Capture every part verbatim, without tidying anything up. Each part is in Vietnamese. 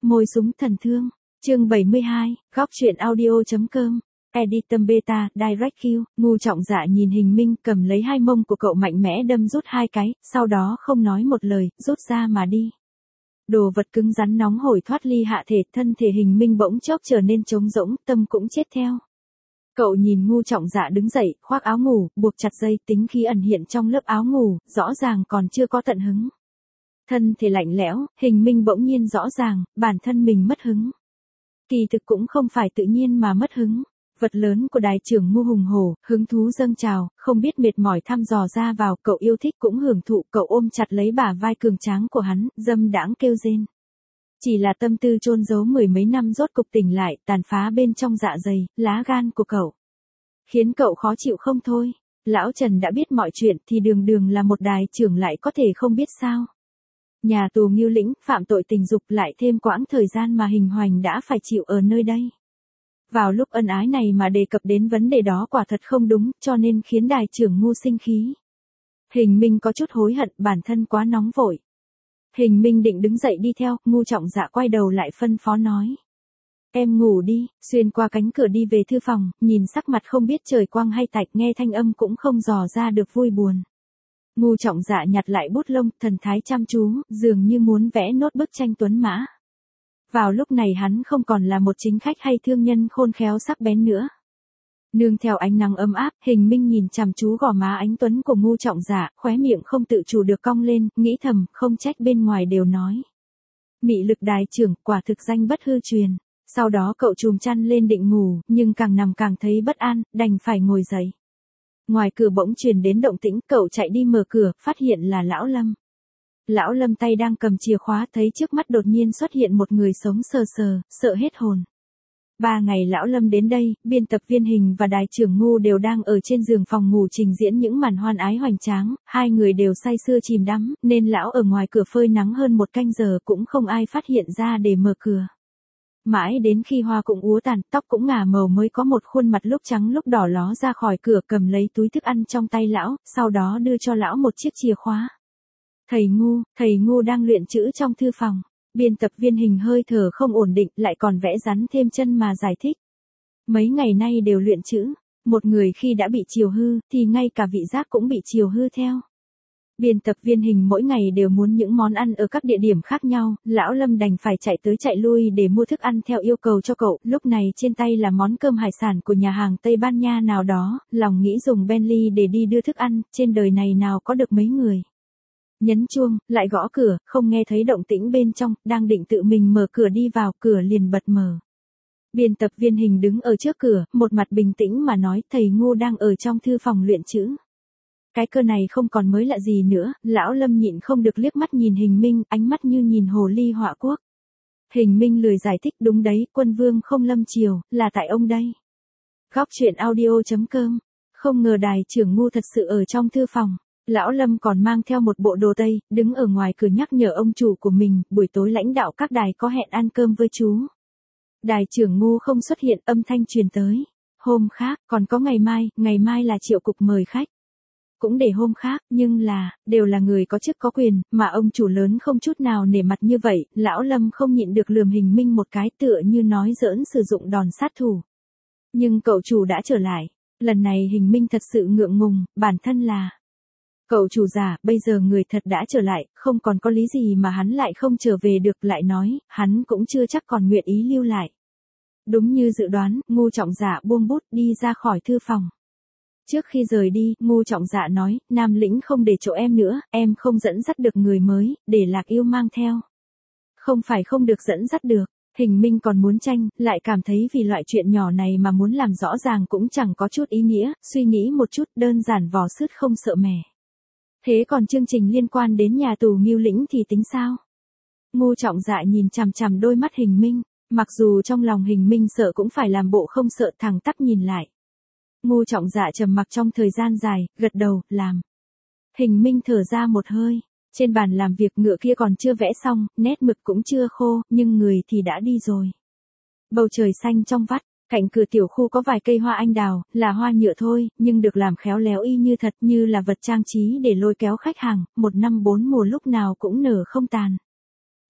Môi súng thần thương, chương bảy mươi hai, góc truyện audio.com, Editum Beta, Direct Q, ngu trọng dạ nhìn Hình Minh cầm lấy hai mông của cậu mạnh mẽ đâm rút hai cái, sau đó không nói một lời, rút ra mà đi. Đồ vật cứng rắn nóng hổi thoát ly hạ thể, thân thể Hình Minh bỗng chốc trở nên trống rỗng, tâm cũng chết theo. Cậu nhìn ngu trọng dạ đứng dậy, khoác áo ngủ, buộc chặt dây, tính khí ẩn hiện trong lớp áo ngủ, rõ ràng còn chưa có tận hứng. Thân thể lạnh lẽo, Hình Minh bỗng nhiên rõ ràng, bản thân mình mất hứng. Kỳ thực cũng không phải tự nhiên mà mất hứng. Vật lớn của đài trưởng ngu hùng hổ, hứng thú dâng trào, không biết mệt mỏi thăm dò ra vào, cậu yêu thích cũng hưởng thụ, cậu ôm chặt lấy bả vai cường tráng của hắn, dâm đãng kêu rên. Chỉ là tâm tư chôn giấu mười mấy năm rốt cục tỉnh lại, tàn phá bên trong dạ dày, lá gan của cậu. Khiến cậu khó chịu không thôi. Lão Trần đã biết mọi chuyện thì đường đường là một đài trưởng lại có thể không biết sao. Nhà tù Ngưu Lĩnh, phạm tội tình dục lại thêm quãng thời gian mà Hình Hoành đã phải chịu ở nơi đây. Vào lúc ân ái này mà đề cập đến vấn đề đó quả thật không đúng, cho nên khiến đài trưởng ngu sinh khí. Hình Minh có chút hối hận, bản thân quá nóng vội. Hình Minh định đứng dậy đi theo, ngu trọng dạ quay đầu lại phân phó nói. Em ngủ đi, xuyên qua cánh cửa đi về thư phòng, nhìn sắc mặt không biết trời quang hay tạch, nghe thanh âm cũng không dò ra được vui buồn. Ngu trọng dạ nhặt lại bút lông, thần thái chăm chú, dường như muốn vẽ nốt bức tranh tuấn mã. Vào lúc này hắn không còn là một chính khách hay thương nhân khôn khéo sắc bén nữa. Nương theo ánh nắng ấm áp, Hình Minh nhìn chằm chú gò má ánh tuấn của ngu trọng dạ, khóe miệng không tự chủ được cong lên, nghĩ thầm, không trách bên ngoài đều nói. Mị lực đài trưởng, quả thực danh bất hư truyền. Sau đó cậu chùm chăn lên định ngủ, nhưng càng nằm càng thấy bất an, đành phải ngồi dậy. Ngoài cửa bỗng truyền đến động tĩnh, cậu chạy đi mở cửa, phát hiện là Lão Lâm. Lão Lâm tay đang cầm chìa khóa, thấy trước mắt đột nhiên xuất hiện một người sống sờ sờ, sợ hết hồn. Ba ngày Lão Lâm đến đây, biên tập viên Hình và đài trưởng ngu đều đang ở trên giường phòng ngủ trình diễn những màn hoan ái hoành tráng, hai người đều say sưa chìm đắm, nên Lão ở ngoài cửa phơi nắng hơn một canh giờ cũng không ai phát hiện ra để mở cửa. Mãi đến khi hoa cũng úa tàn, tóc cũng ngả màu mới có một khuôn mặt lúc trắng lúc đỏ ló ra khỏi cửa, cầm lấy túi thức ăn trong tay Lão, sau đó đưa cho Lão một chiếc chìa khóa. Thầy ngu, thầy ngu đang luyện chữ trong thư phòng. Biên tập viên Hình hơi thở không ổn định, lại còn vẽ rắn thêm chân mà giải thích. Mấy ngày nay đều luyện chữ. Một người khi đã bị chiều hư, thì ngay cả vị giác cũng bị chiều hư theo. Biên tập viên Hình mỗi ngày đều muốn những món ăn ở các địa điểm khác nhau, Lão Lâm đành phải chạy tới chạy lui để mua thức ăn theo yêu cầu cho cậu, lúc này trên tay là món cơm hải sản của nhà hàng Tây Ban Nha nào đó, lòng nghĩ dùng Bentley để đi đưa thức ăn, trên đời này nào có được mấy người. Nhấn chuông, lại gõ cửa, không nghe thấy động tĩnh bên trong, đang định tự mình mở cửa đi vào, cửa liền bật mở. Biên tập viên Hình đứng ở trước cửa, một mặt bình tĩnh mà nói, thầy ngu đang ở trong thư phòng luyện chữ. Cái cơ này không còn mới lạ gì nữa, Lão Lâm nhịn không được liếc mắt nhìn Hình Minh, ánh mắt như nhìn hồ ly họa quốc. Hình Minh lười giải thích, đúng đấy, quân vương không lâm triều, là tại ông đây. Góc truyện audio.com, không ngờ đài trưởng ngu thật sự ở trong thư phòng. Lão Lâm còn mang theo một bộ đồ tây, đứng ở ngoài cửa nhắc nhở ông chủ của mình, buổi tối lãnh đạo các đài có hẹn ăn cơm với chú. Đài trưởng ngu không xuất hiện, âm thanh truyền tới. Hôm khác, còn có ngày mai, ngày mai là triệu cục mời khách. Cũng để hôm khác, nhưng là, đều là người có chức có quyền, mà ông chủ lớn không chút nào nể mặt như vậy, Lão Lâm không nhịn được lườm Hình Minh một cái, tựa như nói giỡn sử dụng đòn sát thủ. Nhưng cậu chủ đã trở lại, lần này Hình Minh thật sự ngượng ngùng, bản thân là... Cậu chủ già, bây giờ người thật đã trở lại, không còn có lý gì mà hắn lại không trở về được, lại nói, hắn cũng chưa chắc còn nguyện ý lưu lại. Đúng như dự đoán, ngu trọng dạ buông bút đi ra khỏi thư phòng. Trước khi rời đi, ngu trọng dạ nói, Nam Lĩnh không để chỗ em nữa, em không dẫn dắt được người mới, để Lạc Yêu mang theo. Không phải không được dẫn dắt được, Hình Minh còn muốn tranh, lại cảm thấy vì loại chuyện nhỏ này mà muốn làm rõ ràng cũng chẳng có chút ý nghĩa, suy nghĩ một chút, đơn giản vò sứt không sợ mẻ. Thế còn chương trình liên quan đến nhà tù Ngưu Lĩnh thì tính sao? Ngu trọng dạ nhìn chằm chằm đôi mắt Hình Minh, mặc dù trong lòng Hình Minh sợ cũng phải làm bộ không sợ, thẳng tắp nhìn lại. Ngu trọng dạ trầm mặc trong thời gian dài, gật đầu, làm. Hình Minh thở ra một hơi, trên bàn làm việc ngựa kia còn chưa vẽ xong, nét mực cũng chưa khô, nhưng người thì đã đi rồi. Bầu trời xanh trong vắt. Cạnh cửa tiểu khu có vài cây hoa anh đào, là hoa nhựa thôi, nhưng được làm khéo léo y như thật, như là vật trang trí để lôi kéo khách hàng, một năm bốn mùa lúc nào cũng nở không tàn.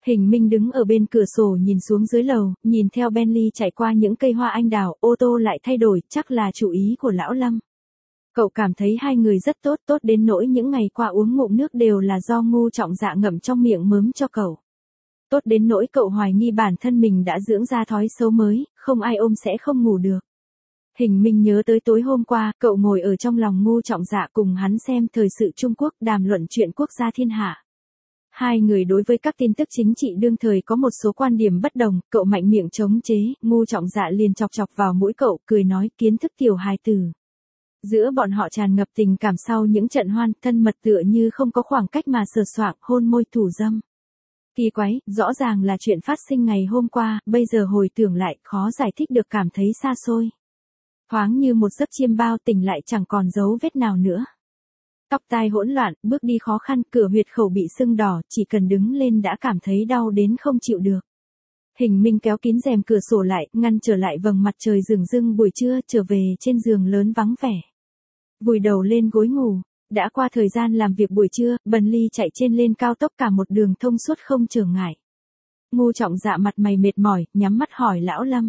Hình Minh đứng ở bên cửa sổ nhìn xuống dưới lầu, nhìn theo Bentley chạy qua những cây hoa anh đào, ô tô lại thay đổi, chắc là chủ ý của lão Lâm. Cậu cảm thấy hai người rất tốt, tốt đến nỗi những ngày qua uống ngụm nước đều là do Ngô Trọng Dạ ngậm trong miệng mớm cho cậu. Tốt đến nỗi cậu hoài nghi bản thân mình đã dưỡng ra thói xấu mới, không ai ôm sẽ không ngủ được. Hình Minh nhớ tới tối hôm qua, cậu ngồi ở trong lòng Ngô Trọng Dạ cùng hắn xem thời sự Trung Quốc đàm luận chuyện quốc gia thiên hạ. Hai người đối với các tin tức chính trị đương thời có một số quan điểm bất đồng, cậu mạnh miệng chống chế, Ngô Trọng Dạ liền chọc chọc vào mũi cậu, cười nói kiến thức tiểu hài tử. Giữa bọn họ tràn ngập tình cảm sau những trận hoan, thân mật tựa như không có khoảng cách mà sờ soạng, hôn môi thủ dâm. Kỳ quái, rõ ràng là chuyện phát sinh ngày hôm qua, bây giờ hồi tưởng lại, khó giải thích được cảm thấy xa xôi. Thoáng như một giấc chiêm bao tỉnh lại chẳng còn dấu vết nào nữa. Tóc tai hỗn loạn, bước đi khó khăn, cửa huyệt khẩu bị sưng đỏ, chỉ cần đứng lên đã cảm thấy đau đến không chịu được. Hình Minh kéo kín rèm cửa sổ lại, ngăn trở lại vầng mặt trời rừng rưng buổi trưa, trở về trên giường lớn vắng vẻ. Vùi đầu lên gối ngủ, đã qua thời gian làm việc buổi trưa, Bentley chạy trên lên cao tốc cả một đường thông suốt không trở ngại. Ngô Trọng Dạ mặt mày mệt mỏi, nhắm mắt hỏi lão Lâm.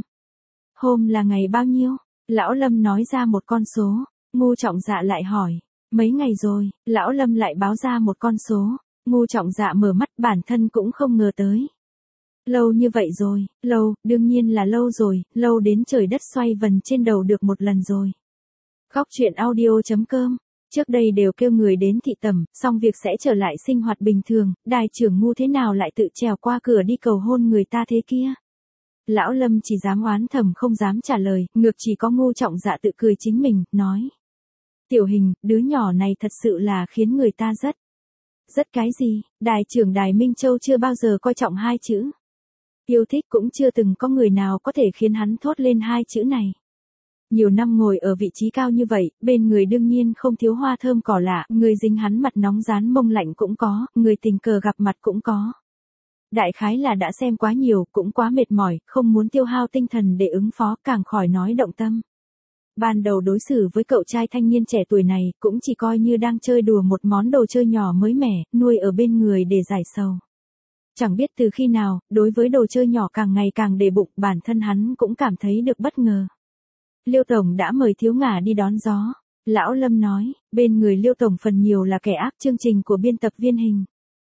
Hôm là ngày bao nhiêu? Lão Lâm nói ra một con số, Ngô Trọng Dạ lại hỏi. Mấy ngày rồi, lão Lâm lại báo ra một con số, Ngô Trọng Dạ mở mắt bản thân cũng không ngờ tới. Lâu như vậy rồi, lâu, đương nhiên là lâu rồi, lâu đến trời đất xoay vần trên đầu được một lần rồi. Góc truyện audio chấm com, trước đây đều kêu người đến thị tẩm, xong việc sẽ trở lại sinh hoạt bình thường, đài trưởng ngu thế nào lại tự trèo qua cửa đi cầu hôn người ta thế kia. Lão Lâm chỉ dám oán thầm không dám trả lời, ngược chỉ có Ngô Trọng Dạ tự cười chính mình, nói. Tiểu Hình, đứa nhỏ này thật sự là khiến người ta rất, rất cái gì, đài trưởng đài Minh Châu chưa bao giờ coi trọng hai chữ. Yêu thích cũng chưa từng có người nào có thể khiến hắn thốt lên hai chữ này. Nhiều năm ngồi ở vị trí cao như vậy, bên người đương nhiên không thiếu hoa thơm cỏ lạ, người dính hắn mặt nóng rán mông lạnh cũng có, người tình cờ gặp mặt cũng có. Đại khái là đã xem quá nhiều, cũng quá mệt mỏi, không muốn tiêu hao tinh thần để ứng phó, càng khỏi nói động tâm. Ban đầu đối xử với cậu trai thanh niên trẻ tuổi này, cũng chỉ coi như đang chơi đùa một món đồ chơi nhỏ mới mẻ, nuôi ở bên người để giải sầu. Chẳng biết từ khi nào, đối với đồ chơi nhỏ càng ngày càng để bụng, bản thân hắn cũng cảm thấy được bất ngờ. Liêu Tổng đã mời Thiếu Ngả đi đón gió. Lão Lâm nói, bên người Liêu Tổng phần nhiều là kẻ ác, chương trình của biên tập viên Hình.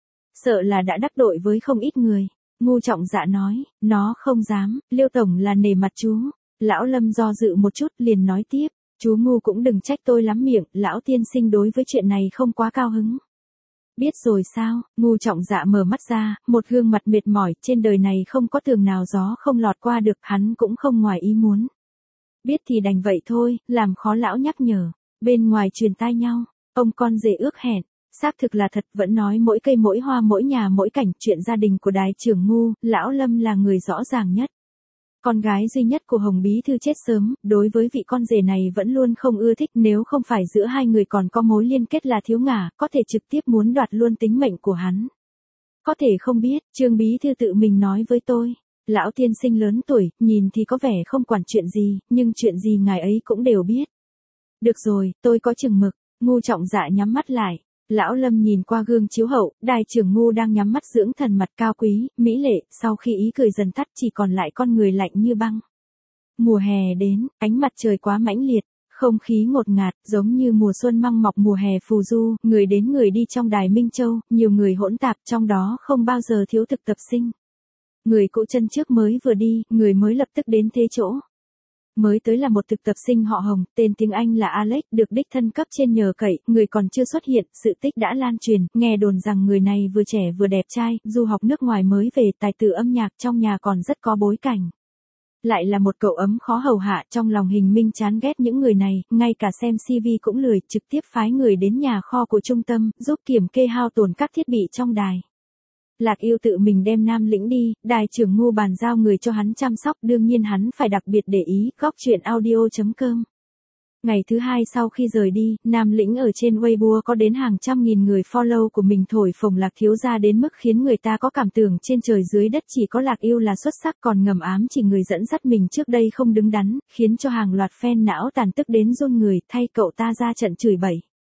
Sợ là đã đắc tội với không ít người. Ngô Trọng Dạ nói, nó không dám, Liêu Tổng là nể mặt chú. Lão Lâm do dự một chút liền nói tiếp, chú Ngô cũng đừng trách tôi lắm miệng, lão tiên sinh đối với chuyện này không quá cao hứng. Biết rồi sao, Ngô Trọng Dạ mở mắt ra, một gương mặt mệt mỏi, trên đời này không có tường nào gió không lọt qua được, hắn cũng không ngoài ý muốn. Biết thì đành vậy thôi, làm khó lão nhắc nhở. Bên ngoài truyền tai nhau, ông con rể ước hẹn, xác thực là thật, vẫn nói mỗi cây mỗi hoa mỗi nhà mỗi cảnh, chuyện gia đình của đài trưởng Ngô, lão Lâm là người rõ ràng nhất. Con gái duy nhất của Hồng Bí Thư chết sớm, đối với vị con rể này vẫn luôn không ưa thích, nếu không phải giữa hai người còn có mối liên kết là Thiếu Ngả, có thể trực tiếp muốn đoạt luôn tính mệnh của hắn. Có thể không biết, Trương Bí Thư tự mình nói với tôi. Lão tiên sinh lớn tuổi, nhìn thì có vẻ không quản chuyện gì, nhưng chuyện gì ngài ấy cũng đều biết. Được rồi, tôi có chừng mực. Ngô Trọng Dạ nhắm mắt lại. Lão Lâm nhìn qua gương chiếu hậu, đài trưởng Ngô đang nhắm mắt dưỡng thần, mặt cao quý, mỹ lệ, sau khi ý cười dần tắt chỉ còn lại con người lạnh như băng. Mùa hè đến, ánh mặt trời quá mãnh liệt, không khí ngột ngạt, giống như mùa xuân măng mọc mùa hè phù du, người đến người đi trong đài Minh Châu, nhiều người hỗn tạp, trong đó không bao giờ thiếu thực tập sinh. Người cũ chân trước mới vừa đi, người mới lập tức đến thế chỗ. Mới tới là một thực tập sinh họ Hồng, tên tiếng Anh là Alex, được đích thân cấp trên nhờ cậy, người còn chưa xuất hiện, sự tích đã lan truyền, nghe đồn rằng người này vừa trẻ vừa đẹp trai, du học nước ngoài mới về, tài tử âm nhạc, trong nhà còn rất có bối cảnh. Lại là một cậu ấm khó hầu hạ, trong lòng Hình Minh chán ghét những người này, ngay cả xem xê vê cũng lười, trực tiếp phái người đến nhà kho của trung tâm, giúp kiểm kê hao tổn các thiết bị trong đài. Lạc Yêu tự mình đem Nam Lĩnh đi, đài trưởng Ngô bàn giao người cho hắn chăm sóc, đương nhiên hắn phải đặc biệt để ý, góc truyện audio chấm com. Ngày thứ hai sau khi rời đi, Nam Lĩnh ở trên Weibo có đến hàng trăm nghìn người follow của mình thổi phồng Lạc thiếu gia đến mức khiến người ta có cảm tưởng trên trời dưới đất chỉ có Lạc Yêu là xuất sắc, còn ngầm ám chỉ người dẫn dắt mình trước đây không đứng đắn, khiến cho hàng loạt fan não tàn tức đến run người, thay cậu ta ra trận chửi bậy.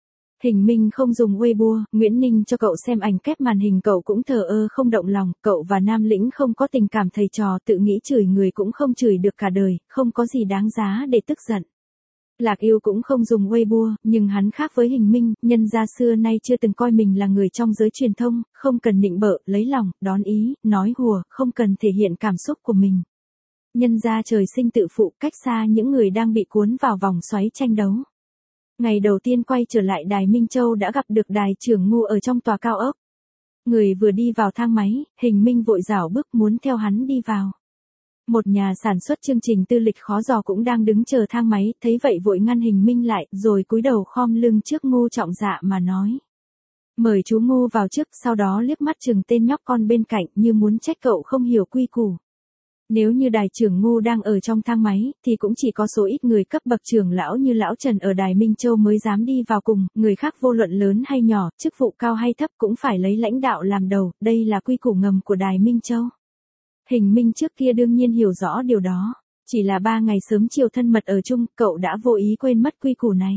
Hình Minh không dùng Weibo, Nguyễn Ninh cho cậu xem ảnh kép màn hình cậu cũng thờ ơ không động lòng, cậu và Nam Lĩnh không có tình cảm thầy trò, tự nghĩ chửi người cũng không chửi được cả đời, không có gì đáng giá để tức giận. Lạc Yêu cũng không dùng Weibo, nhưng hắn khác với Hình Minh, nhân gia xưa nay chưa từng coi mình là người trong giới truyền thông, không cần nịnh bợ, lấy lòng, đón ý, nói hùa, không cần thể hiện cảm xúc của mình. Nhân gia trời sinh tự phụ, cách xa những người đang bị cuốn vào vòng xoáy tranh đấu. Ngày đầu tiên quay trở lại Đài Minh Châu đã gặp được Đài trưởng Ngu ở trong tòa cao ốc. Người vừa đi vào thang máy, Hình Minh vội rảo bước muốn theo hắn đi vào. Một nhà sản xuất chương trình tư lịch khó dò cũng đang đứng chờ thang máy, thấy vậy vội ngăn Hình Minh lại, rồi cúi đầu khom lưng trước Ngu Trọng Dạ mà nói. Mời chú Ngu vào trước, sau đó liếc mắt chừng tên nhóc con bên cạnh như muốn trách cậu không hiểu quy củ. Nếu như Đài trưởng Ngu đang ở trong thang máy, thì cũng chỉ có số ít người cấp bậc trưởng lão như lão Trần ở Đài Minh Châu mới dám đi vào cùng, người khác vô luận lớn hay nhỏ, chức vụ cao hay thấp cũng phải lấy lãnh đạo làm đầu, đây là quy củ ngầm của Đài Minh Châu. Hình Minh trước kia đương nhiên hiểu rõ điều đó, chỉ là ba ngày sớm chiều thân mật ở chung, cậu đã vô ý quên mất quy củ này.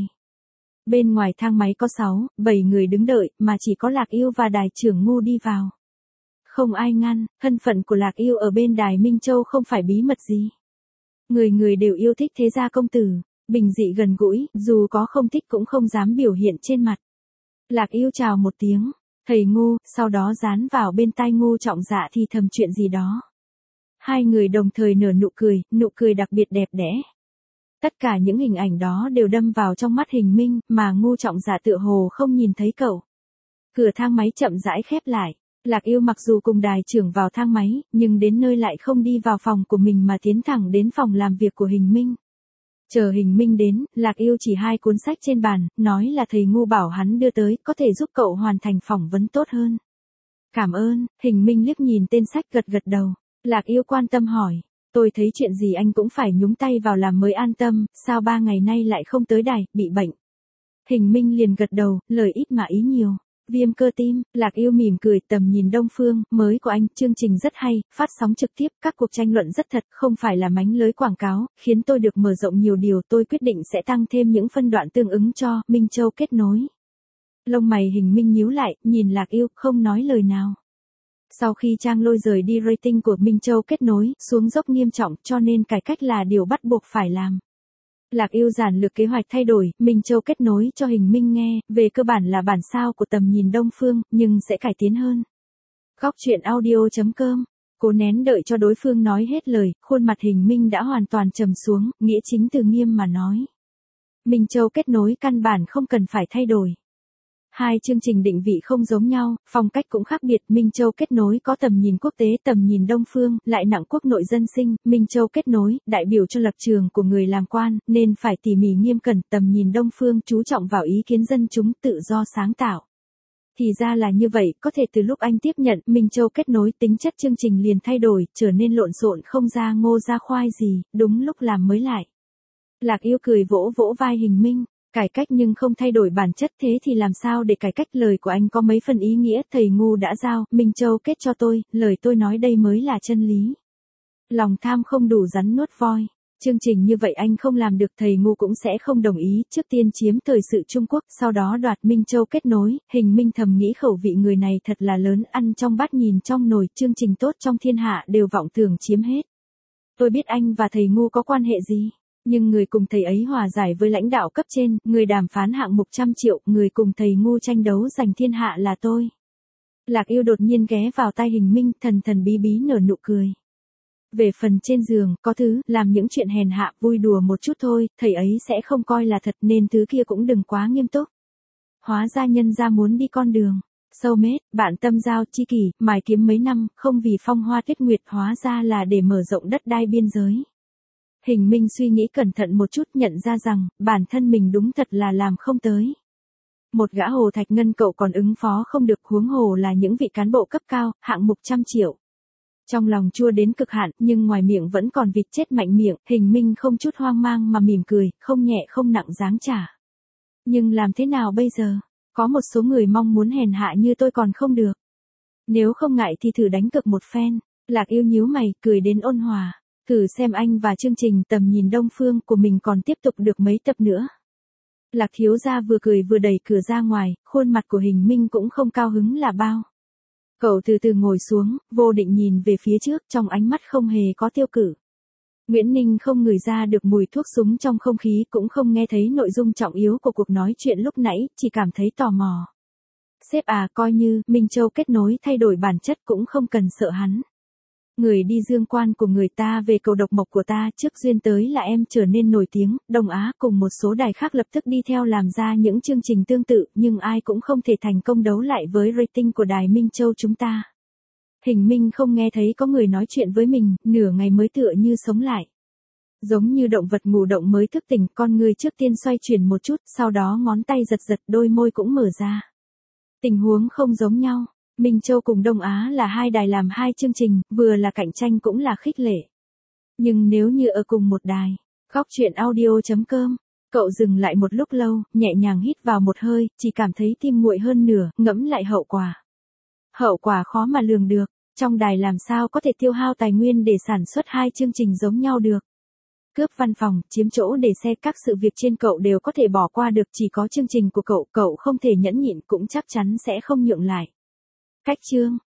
Bên ngoài thang máy có sáu, bảy người đứng đợi, mà chỉ có Lạc Yêu và Đài trưởng Ngu đi vào. Không ai ngăn, thân phận của Lạc Yêu ở bên Đài Minh Châu không phải bí mật gì. Người người đều yêu thích thế gia công tử, bình dị gần gũi, dù có không thích cũng không dám biểu hiện trên mặt. Lạc Yêu chào một tiếng, thầy Ngu, sau đó dán vào bên tai Ngu Trọng Dạ thì thầm chuyện gì đó. Hai người đồng thời nở nụ cười, nụ cười đặc biệt đẹp đẽ. Tất cả những hình ảnh đó đều đâm vào trong mắt Hình Minh, mà Ngu Trọng Dạ tựa hồ không nhìn thấy cậu. Cửa thang máy chậm rãi khép lại. Lạc Yêu mặc dù cùng Đài trưởng vào thang máy, nhưng đến nơi lại không đi vào phòng của mình mà tiến thẳng đến phòng làm việc của Hình Minh. Chờ Hình Minh đến, Lạc Yêu chỉ hai cuốn sách trên bàn, nói là thầy Ngu bảo hắn đưa tới, có thể giúp cậu hoàn thành phỏng vấn tốt hơn. Cảm ơn, Hình Minh liếc nhìn tên sách gật gật đầu. Lạc Yêu quan tâm hỏi, tôi thấy chuyện gì anh cũng phải nhúng tay vào làm mới an tâm, sao ba ngày nay lại không tới đài, bị bệnh. Hình Minh liền gật đầu, lời ít mà ý nhiều. Viêm cơ tim, Lạc Yêu mỉm cười, tầm nhìn Đông Phương, mới của anh, chương trình rất hay, phát sóng trực tiếp, các cuộc tranh luận rất thật, không phải là mánh lới quảng cáo, khiến tôi được mở rộng nhiều điều, tôi quyết định sẽ tăng thêm những phân đoạn tương ứng cho Minh Châu kết nối. Lông mày Hình Minh nhíu lại, nhìn Lạc Yêu, không nói lời nào. Sau khi Trang Lôi rời đi rating của Minh Châu kết nối, xuống dốc nghiêm trọng, cho nên cải cách là điều bắt buộc phải làm. Lạc Yêu giản lược kế hoạch thay đổi, Minh Châu kết nối cho Hình Minh nghe, về cơ bản là bản sao của tầm nhìn Đông Phương, nhưng sẽ cải tiến hơn. Góc truyện audio chấm com, cố nén đợi cho đối phương nói hết lời, khuôn mặt Hình Minh đã hoàn toàn trầm xuống, nghĩa chính từ nghiêm mà nói. Minh Châu kết nối căn bản không cần phải thay đổi. Hai chương trình định vị không giống nhau, phong cách cũng khác biệt, Minh Châu kết nối có tầm nhìn quốc tế, tầm nhìn Đông Phương, lại nặng quốc nội dân sinh, Minh Châu kết nối, đại biểu cho lập trường của người làm quan, nên phải tỉ mỉ nghiêm cẩn, tầm nhìn Đông Phương chú trọng vào ý kiến dân chúng, tự do sáng tạo. Thì ra là như vậy, có thể từ lúc anh tiếp nhận Minh Châu kết nối tính chất chương trình liền thay đổi, trở nên lộn xộn không ra ngô ra khoai gì, đúng lúc làm mới lại. Lạc Yêu cười vỗ vỗ vai Hình Minh. Cải cách nhưng không thay đổi bản chất, thế thì làm sao để cải cách, lời của anh có mấy phần ý nghĩa, thầy Ngu đã giao, Minh Châu kết cho tôi, lời tôi nói đây mới là chân lý. Lòng tham không đủ rắn nuốt voi, chương trình như vậy anh không làm được, thầy Ngu cũng sẽ không đồng ý, trước tiên chiếm thời sự Trung Quốc, sau đó đoạt Minh Châu kết nối, Hình Minh thầm nghĩ khẩu vị người này thật là lớn, ăn trong bát nhìn trong nồi, chương trình tốt trong thiên hạ đều vọng tưởng chiếm hết. Tôi biết anh và thầy Ngu có quan hệ gì. Nhưng người cùng thầy ấy hòa giải với lãnh đạo cấp trên, người đàm phán hạng mục trăm triệu, người cùng thầy Ngu tranh đấu giành thiên hạ là tôi. Lạc Yêu đột nhiên ghé vào tai Hình Minh, thần thần bí bí nở nụ cười. Về phần trên giường, có thứ, làm những chuyện hèn hạ, vui đùa một chút thôi, thầy ấy sẽ không coi là thật nên thứ kia cũng đừng quá nghiêm túc. Hóa ra nhân ra muốn đi con đường. Soulmate, bạn tâm giao, chi kỷ, mài kiếm mấy năm, không vì phong hoa tuyết nguyệt, hóa ra là để mở rộng đất đai biên giới. Hình Minh suy nghĩ cẩn thận một chút, nhận ra rằng, bản thân mình đúng thật là làm không tới. Một gã Hồ Thạch Ngân cậu còn ứng phó không được, huống hồ là những vị cán bộ cấp cao, hạng mục trăm triệu. Trong lòng chua đến cực hạn, nhưng ngoài miệng vẫn còn vịt chết mạnh miệng, Hình Minh không chút hoang mang mà mỉm cười, không nhẹ không nặng dáng trả. Nhưng làm thế nào bây giờ? Có một số người mong muốn hèn hạ như tôi còn không được. Nếu không ngại thì thử đánh cược một phen. Lạc Yêu nhíu mày, cười đến ôn hòa. Thử xem anh và chương trình tầm nhìn Đông Phương của mình còn tiếp tục được mấy tập nữa. Lạc thiếu gia vừa cười vừa đẩy cửa ra ngoài, khuôn mặt của Hình Minh cũng không cao hứng là bao. Cậu từ từ ngồi xuống, vô định nhìn về phía trước, trong ánh mắt không hề có tiêu cự. Nguyễn Ninh không ngửi ra được mùi thuốc súng trong không khí, cũng không nghe thấy nội dung trọng yếu của cuộc nói chuyện lúc nãy, chỉ cảm thấy tò mò. Sếp à, coi như Minh Châu kết nối thay đổi bản chất cũng không cần sợ hắn. Người đi dương quan của người ta về cầu độc mộc của ta, trước duyên tới là em trở nên nổi tiếng, Đông Á cùng một số đài khác lập tức đi theo làm ra những chương trình tương tự, nhưng ai cũng không thể thành công đấu lại với rating của đài Minh Châu chúng ta. Hình Minh không nghe thấy có người nói chuyện với mình, nửa ngày mới tựa như sống lại. Giống như động vật ngủ động mới thức tỉnh, con người trước tiên xoay chuyển một chút, sau đó ngón tay giật giật, đôi môi cũng mở ra. Tình huống không giống nhau. Minh Châu cùng Đông Á là hai đài làm hai chương trình, vừa là cạnh tranh cũng là khích lệ. Nhưng nếu như ở cùng một đài, góc chuyện audio chấm com, cậu dừng lại một lúc lâu, nhẹ nhàng hít vào một hơi, chỉ cảm thấy tim nguội hơn nửa, ngẫm lại hậu quả. Hậu quả khó mà lường được, trong đài làm sao có thể tiêu hao tài nguyên để sản xuất hai chương trình giống nhau được. Cướp văn phòng, chiếm chỗ để xe, các sự việc trên cậu đều có thể bỏ qua được, chỉ có chương trình của cậu, cậu không thể nhẫn nhịn cũng chắc chắn sẽ không nhượng lại. Cách chương